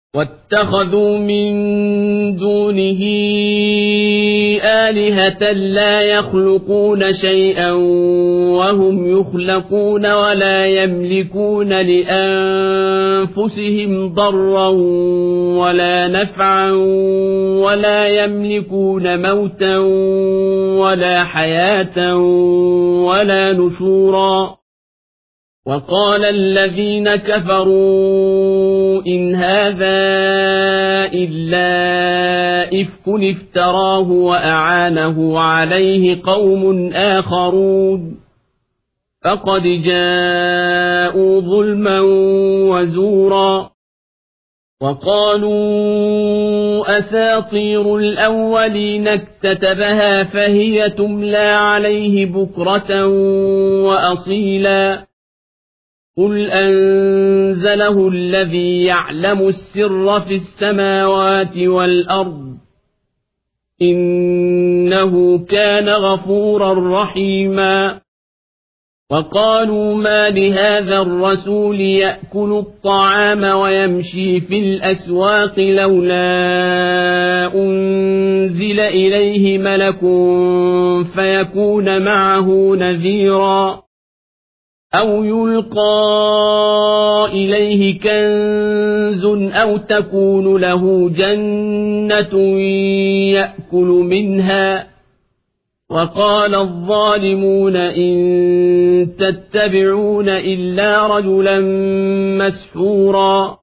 واتخذوا من دونه آلهة لا يخلقون شيئا وهم يخلقون ولا يملكون لأنفسهم ضرا ولا نفعا ولا يملكون موتا ولا حياة ولا نشورا. وقال الذين كفروا إن هذا إلا إفك افتراه وأعانه عليه قوم آخرون فقد جاءوا ظلما وزورا. وقالوا أساطير الأولين اكتتبها فهي تملى عليه بكرة وأصيلا. قل أنزله الذي يعلم السر في السماوات والأرض إنه كان غفورا رحيما. وقالوا ما لهذا الرسول يأكل الطعام ويمشي في الأسواق لولا أنزل إليه ملك فيكون معه نذيرا أو يلقى إليه كنز أو تكون له جنة يأكل منها. وقال الظالمون إن تتبعون إلا رجلا مسحورا.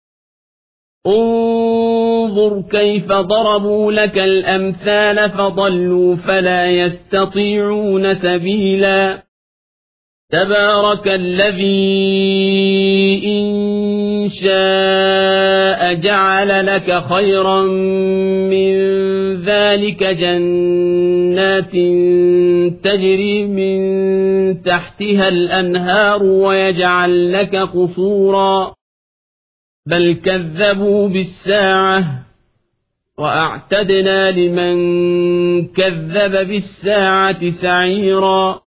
انظر كيف ضربوا لك الأمثال فضلوا فلا يستطيعون سبيلا. تبارك الذي إن شاء جعل لك خيرا من ذلك جنات تجري من تحتها الأنهار ويجعل لك قصورا بل كذبوا بالساعة وأعتدنا لمن كذب بالساعة سعيرا.